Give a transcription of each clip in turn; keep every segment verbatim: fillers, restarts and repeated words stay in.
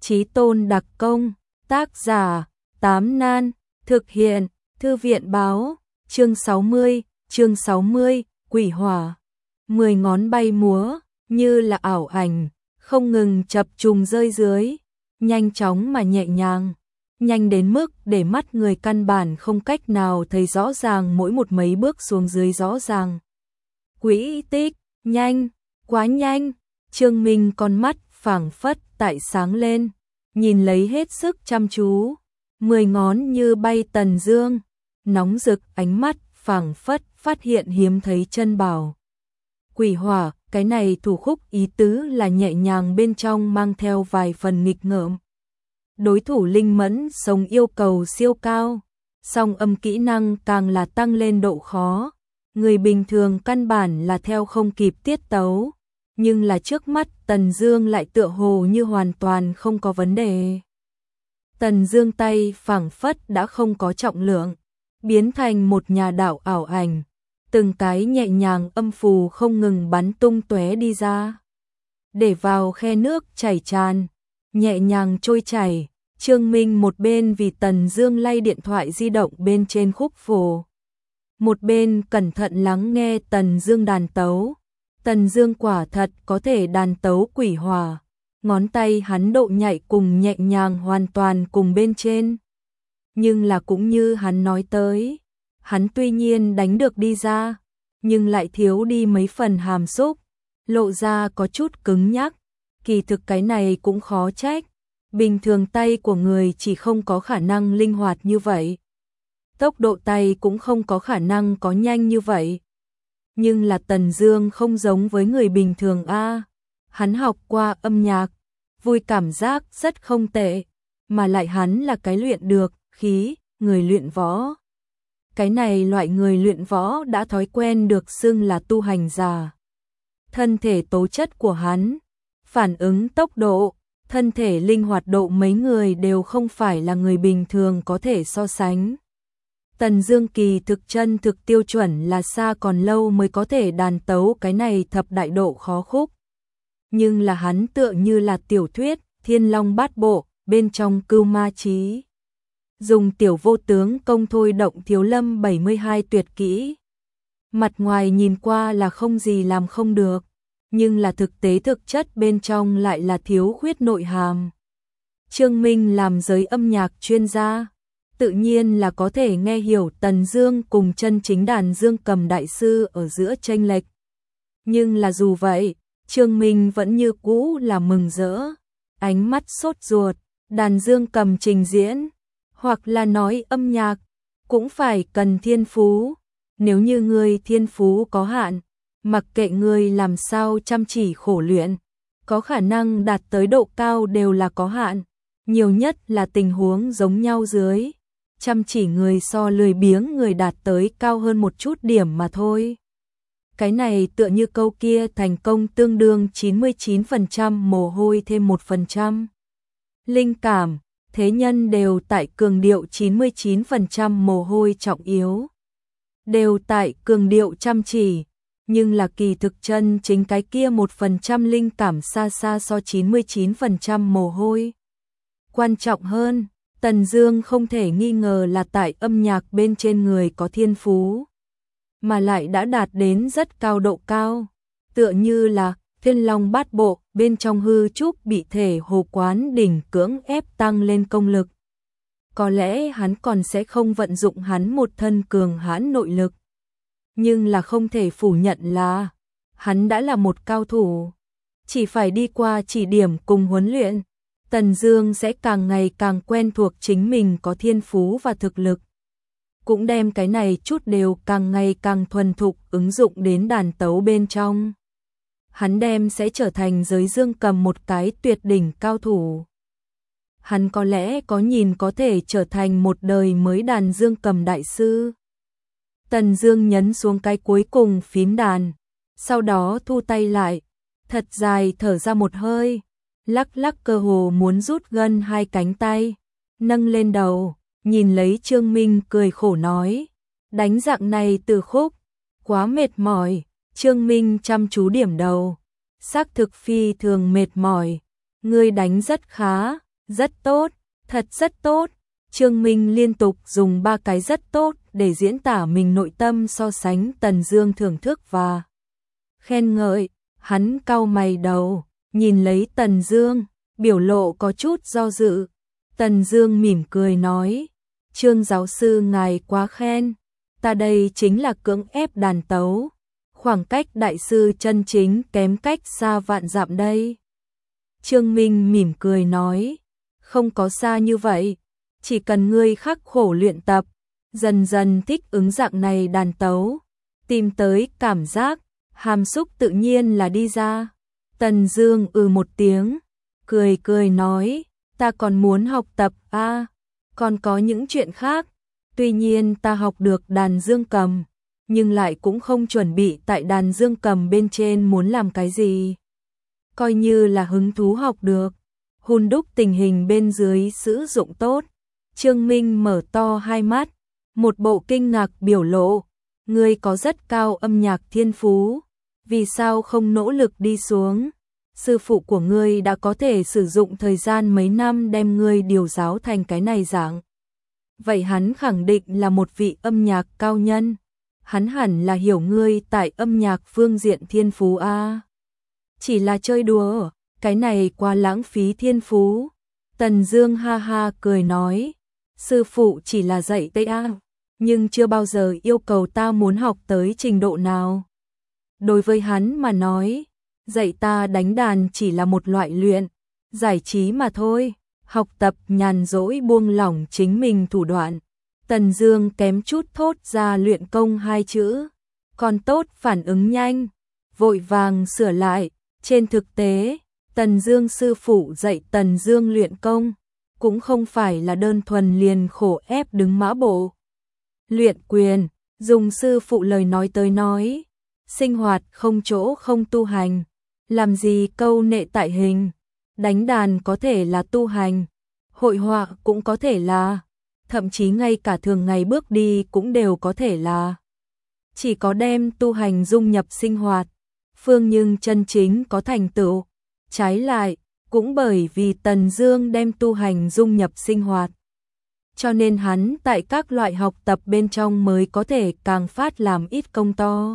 Chí tôn đặc công, tác giả, Tám Nan, thực hiện, Thư viện báo, chương sáu mươi, chương sáu mươi, quỷ hỏa. Mười ngón bay múa, như là ảo ảnh, không ngừng chập trùng rơi dưới, nhanh chóng mà nhẹ nhàng, nhanh đến mức để mắt người căn bản không cách nào thấy rõ ràng mỗi một mấy bước xuống dưới rõ ràng. Quỹ tích, nhanh, quá nhanh, Trương Minh con mắt phảng phất tại sáng lên, nhìn lấy hết sức chăm chú, mười ngón như bay tần dương, nóng rực ánh mắt phảng phất phát hiện hiếm thấy chân bảo. Quỷ hỏa, cái này thủ khúc ý tứ là nhẹ nhàng bên trong mang theo vài phần nghịch ngợm. Đối thủ linh mẫn sống yêu cầu siêu cao, song âm kỹ năng càng là tăng lên độ khó. Người bình thường căn bản là theo không kịp tiết tấu, nhưng là trước mắt Tần Dương lại tựa hồ như hoàn toàn không có vấn đề. Tần Dương tay phảng phất đã không có trọng lượng, biến thành một nhà đạo ảo ảnh, từng cái nhẹ nhàng âm phù không ngừng bắn tung tóe đi ra, để vào khe nước chảy tràn, nhẹ nhàng trôi chảy. Trương Minh một bên vì Tần Dương lay điện thoại di động bên trên khúc phổ, một bên cẩn thận lắng nghe Tần Dương đàn tấu. Tần Dương quả thật có thể đàn tấu quỷ hỏa, ngón tay hắn độ nhạy cùng nhẹ nhàng hoàn toàn cùng bên trên. Nhưng là cũng như hắn nói tới, hắn tuy nhiên đánh được đi ra, nhưng lại thiếu đi mấy phần hàm xúc, lộ ra có chút cứng nhắc. Kỳ thực cái này cũng khó trách, bình thường tay của người chỉ không có khả năng linh hoạt như vậy, tốc độ tay cũng không có khả năng có nhanh như vậy. Nhưng là Tần Dương không giống với người bình thường a, hắn học qua âm nhạc, vui cảm giác rất không tệ, mà lại hắn là cái luyện được khí, người luyện võ. Cái này loại người luyện võ đã thói quen được xưng là tu hành giả. Thân thể tố chất của hắn, phản ứng tốc độ, thân thể linh hoạt độ mấy người đều không phải là người bình thường có thể so sánh. Tần Dương kỳ thực chân thực tiêu chuẩn là xa còn lâu mới có thể đàn tấu cái này thập đại độ khó khúc. Nhưng là hắn tựa như là tiểu thuyết Thiên Long Bát Bộ bên trong Cưu Ma Chí, dùng tiểu vô tướng công thôi động Thiếu Lâm bảy mươi hai tuyệt kỹ. Mặt ngoài nhìn qua là không gì làm không được, nhưng là thực tế thực chất bên trong lại là thiếu khuyết nội hàm. Trương Minh làm giới âm nhạc chuyên gia, tự nhiên là có thể nghe hiểu Tần Dương cùng chân chính đàn dương cầm đại sư ở giữa chênh lệch. Nhưng là dù vậy, Trương Minh vẫn như cũ là mừng rỡ, ánh mắt sốt ruột, đàn dương cầm trình diễn, hoặc là nói âm nhạc, cũng phải cần thiên phú. Nếu như người thiên phú có hạn, mặc kệ người làm sao chăm chỉ khổ luyện, có khả năng đạt tới độ cao đều là có hạn, nhiều nhất là tình huống giống nhau dưới. Chăm chỉ người so lười biếng người đạt tới cao hơn một chút điểm mà thôi. Cái này tựa như câu kia thành công tương đương chín mươi chín phần trăm mồ hôi thêm một phần trăm. Linh cảm, thế nhân đều tại cường điệu chín mươi chín phần trăm mồ hôi trọng yếu. Đều tại cường điệu chăm chỉ, nhưng là kỳ thực chân chính cái kia một phần trăm linh cảm xa xa so chín mươi chín phần trăm mồ hôi. Quan trọng hơn, Tần Dương không thể nghi ngờ là tại âm nhạc bên trên người có thiên phú, mà lại đã đạt đến rất cao độ cao, tựa như là Thiên Long Bát Bộ bên trong hư trúc bị thể hồ quán đỉnh cưỡng ép tăng lên công lực. Có lẽ hắn còn sẽ không vận dụng hắn một thân cường hãn nội lực, nhưng là không thể phủ nhận là hắn đã là một cao thủ, chỉ phải đi qua chỉ điểm cùng huấn luyện, Tần Dương sẽ càng ngày càng quen thuộc chính mình có thiên phú và thực lực, cũng đem cái này chút đều càng ngày càng thuần thục ứng dụng đến đàn tấu bên trong. Hắn đem sẽ trở thành giới dương cầm một cái tuyệt đỉnh cao thủ. Hắn có lẽ có nhìn có thể trở thành một đời mới đàn dương cầm đại sư. Tần Dương nhấn xuống cái cuối cùng phím đàn, sau đó thu tay lại, thật dài thở ra một hơi, lắc lắc cơ hồ muốn rút gân hai cánh tay, nâng lên đầu, nhìn lấy Trương Minh cười khổ nói, đánh dạng này từ khúc, quá mệt mỏi. Trương Minh chăm chú điểm đầu, xác thực phi thường mệt mỏi, ngươi đánh rất khá, Rất tốt, thật rất tốt. Trương Minh liên tục dùng ba cái rất tốt để diễn tả mình nội tâm so sánh Tần Dương thưởng thức và khen ngợi. Hắn cau mày đầu, nhìn lấy Tần Dương, biểu lộ có chút do dự. Tần Dương mỉm cười nói, Trương giáo sư ngài quá khen, ta đây chính là cưỡng ép đàn tấu, khoảng cách đại sư chân chính kém cách xa vạn dặm đây. Trương Minh mỉm cười nói, không có xa như vậy, chỉ cần ngươi khắc khổ luyện tập, dần dần thích ứng dạng này đàn tấu, tìm tới cảm giác, hàm xúc tự nhiên là đi ra. Tần Dương ừ một tiếng, cười cười nói, ta còn muốn học tập a, à, còn có những chuyện khác. Tuy nhiên ta học được đàn dương cầm, nhưng lại cũng không chuẩn bị tại đàn dương cầm bên trên muốn làm cái gì. Coi như là hứng thú học được, hun đúc tình hình bên dưới sử dụng tốt. Trương Minh mở to hai mắt, một bộ kinh ngạc biểu lộ, ngươi có rất cao âm nhạc thiên phú, vì sao không nỗ lực đi xuống? Sư phụ của ngươi đã có thể sử dụng thời gian mấy năm đem ngươi điều giáo thành cái này dạng. Vậy hắn khẳng định là một vị âm nhạc cao nhân, hắn hẳn là hiểu ngươi tại âm nhạc phương diện thiên phú a. À. Chỉ là chơi đùa, cái này quá lãng phí thiên phú. Tần Dương ha ha cười nói, sư phụ chỉ là dạy Tây A, nhưng chưa bao giờ yêu cầu ta muốn học tới trình độ nào. Đối với hắn mà nói, dạy ta đánh đàn chỉ là một loại luyện, giải trí mà thôi, học tập nhàn rỗi buông lỏng chính mình thủ đoạn. Tần Dương kém chút thốt ra luyện công hai chữ, còn tốt phản ứng nhanh, vội vàng sửa lại, trên thực tế, Tần Dương sư phụ dạy Tần Dương luyện công, cũng không phải là đơn thuần liền khổ ép đứng mã bộ. Luyện quyền, dùng sư phụ lời nói tới nói, sinh hoạt không chỗ không tu hành, làm gì câu nệ tại hình, đánh đàn có thể là tu hành, hội họa cũng có thể là, thậm chí ngay cả thường ngày bước đi cũng đều có thể là. Chỉ có đem tu hành dung nhập sinh hoạt, phương nhưng chân chính có thành tựu. Trái lại, cũng bởi vì Tần Dương đem tu hành dung nhập sinh hoạt, cho nên hắn tại các loại học tập bên trong mới có thể càng phát làm ít công to.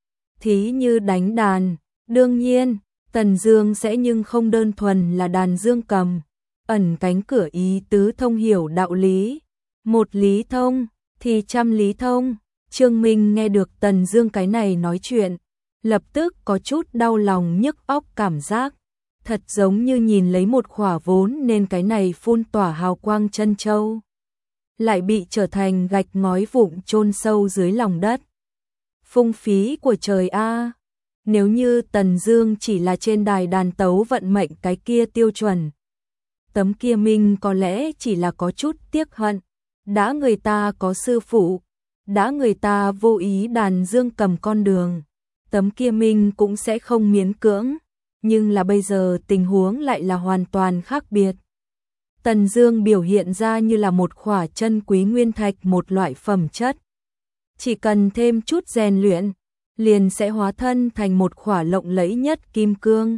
Thí như đánh đàn, đương nhiên, Tần Dương sẽ nhưng không đơn thuần là đàn dương cầm, ẩn cánh cửa ý tứ thông hiểu đạo lý. Một lý thông, thì trăm lý thông. Trương Minh nghe được Tần Dương cái này nói chuyện, lập tức có chút đau lòng nhức óc cảm giác, thật giống như nhìn lấy một khỏa vốn nên cái này phun tỏa hào quang chân châu, lại bị trở thành gạch ngói vụn chôn sâu dưới lòng đất. Phung phí của trời a. Nếu như Tần Dương chỉ là trên đài đàn tấu vận mệnh cái kia tiêu chuẩn, tấm kia Minh có lẽ chỉ là có chút tiếc hận, đã người ta có sư phụ, đã người ta vô ý đàn dương cầm con đường, tấm kia Minh cũng sẽ không miễn cưỡng, nhưng là bây giờ tình huống lại là hoàn toàn khác biệt. Tần Dương biểu hiện ra như là một khỏa chân quý nguyên thạch, một loại phẩm chất, chỉ cần thêm chút rèn luyện, liền sẽ hóa thân thành một khỏa lộng lẫy nhất kim cương.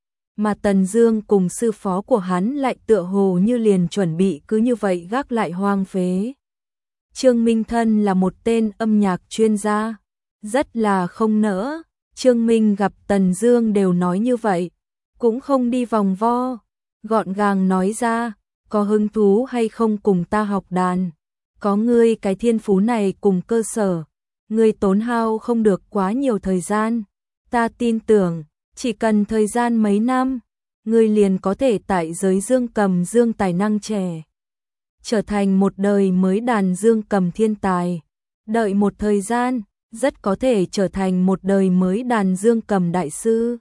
Mà Tần Dương cùng sư phó của hắn lại tựa hồ như liền chuẩn bị cứ như vậy gác lại hoang phế. Trương Minh thân là một tên âm nhạc chuyên gia, rất là không nỡ. Trương Minh gặp Tần Dương đều nói như vậy, cũng không đi vòng vo, gọn gàng nói ra, có hứng thú hay không cùng ta học đàn? Có ngươi cái thiên phú này cùng cơ sở, ngươi tốn hao không được quá nhiều thời gian, ta tin tưởng, chỉ cần thời gian mấy năm, ngươi liền có thể tại giới dương cầm dương tài năng trẻ, trở thành một đời mới đàn dương cầm thiên tài. Đợi một thời gian, rất có thể trở thành một đời mới đàn dương cầm đại sư.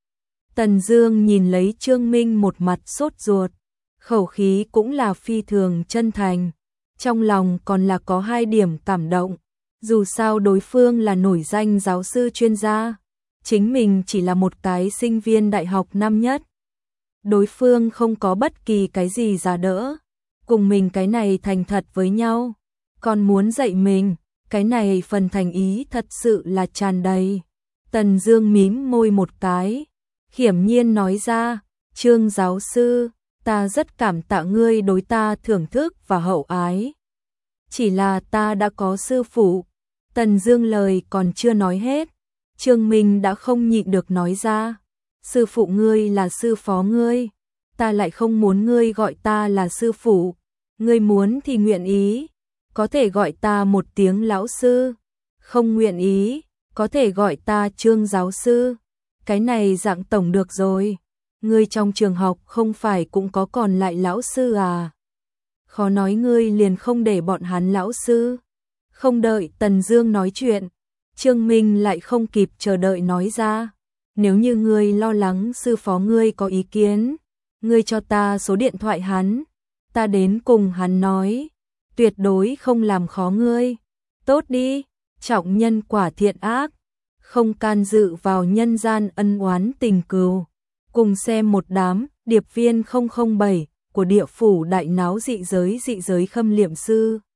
Tần Dương nhìn lấy Trương Minh một mặt sốt ruột, khẩu khí cũng là phi thường chân thành, trong lòng còn là có hai điểm cảm động, dù sao đối phương là nổi danh giáo sư chuyên gia, chính mình chỉ là một cái sinh viên đại học năm nhất. Đối phương không có bất kỳ cái gì giả đỡ, cùng mình cái này thành thật với nhau, còn muốn dạy mình, cái này phần thành ý thật sự là tràn đầy. Tần Dương mím môi một cái, khiểm nhiên nói ra, Trương giáo sư, ta rất cảm tạ ngươi đối ta thưởng thức và hậu ái. Chỉ là ta đã có sư phụ. Tần Dương lời còn chưa nói hết, Trương Minh đã không nhịn được nói ra, sư phụ ngươi là sư phó ngươi, ta lại không muốn ngươi gọi ta là sư phụ, ngươi muốn thì nguyện ý, có thể gọi ta một tiếng lão sư, không nguyện ý, có thể gọi ta Trương giáo sư, cái này dạng tổng được rồi, ngươi trong trường học không phải cũng có còn lại lão sư à? Khó nói ngươi liền không để bọn hắn lão sư. Không đợi Tần Dương nói chuyện, Trương Minh lại không kịp chờ đợi nói ra, nếu như ngươi lo lắng sư phó ngươi có ý kiến, ngươi cho ta số điện thoại hắn, ta đến cùng hắn nói, tuyệt đối không làm khó ngươi. Tốt đi, trọng nhân quả thiện ác, không can dự vào nhân gian ân oán tình cừu. Cùng xem một đám điệp viên không không bảy của địa phủ đại náo dị giới dị giới khâm liệm sư.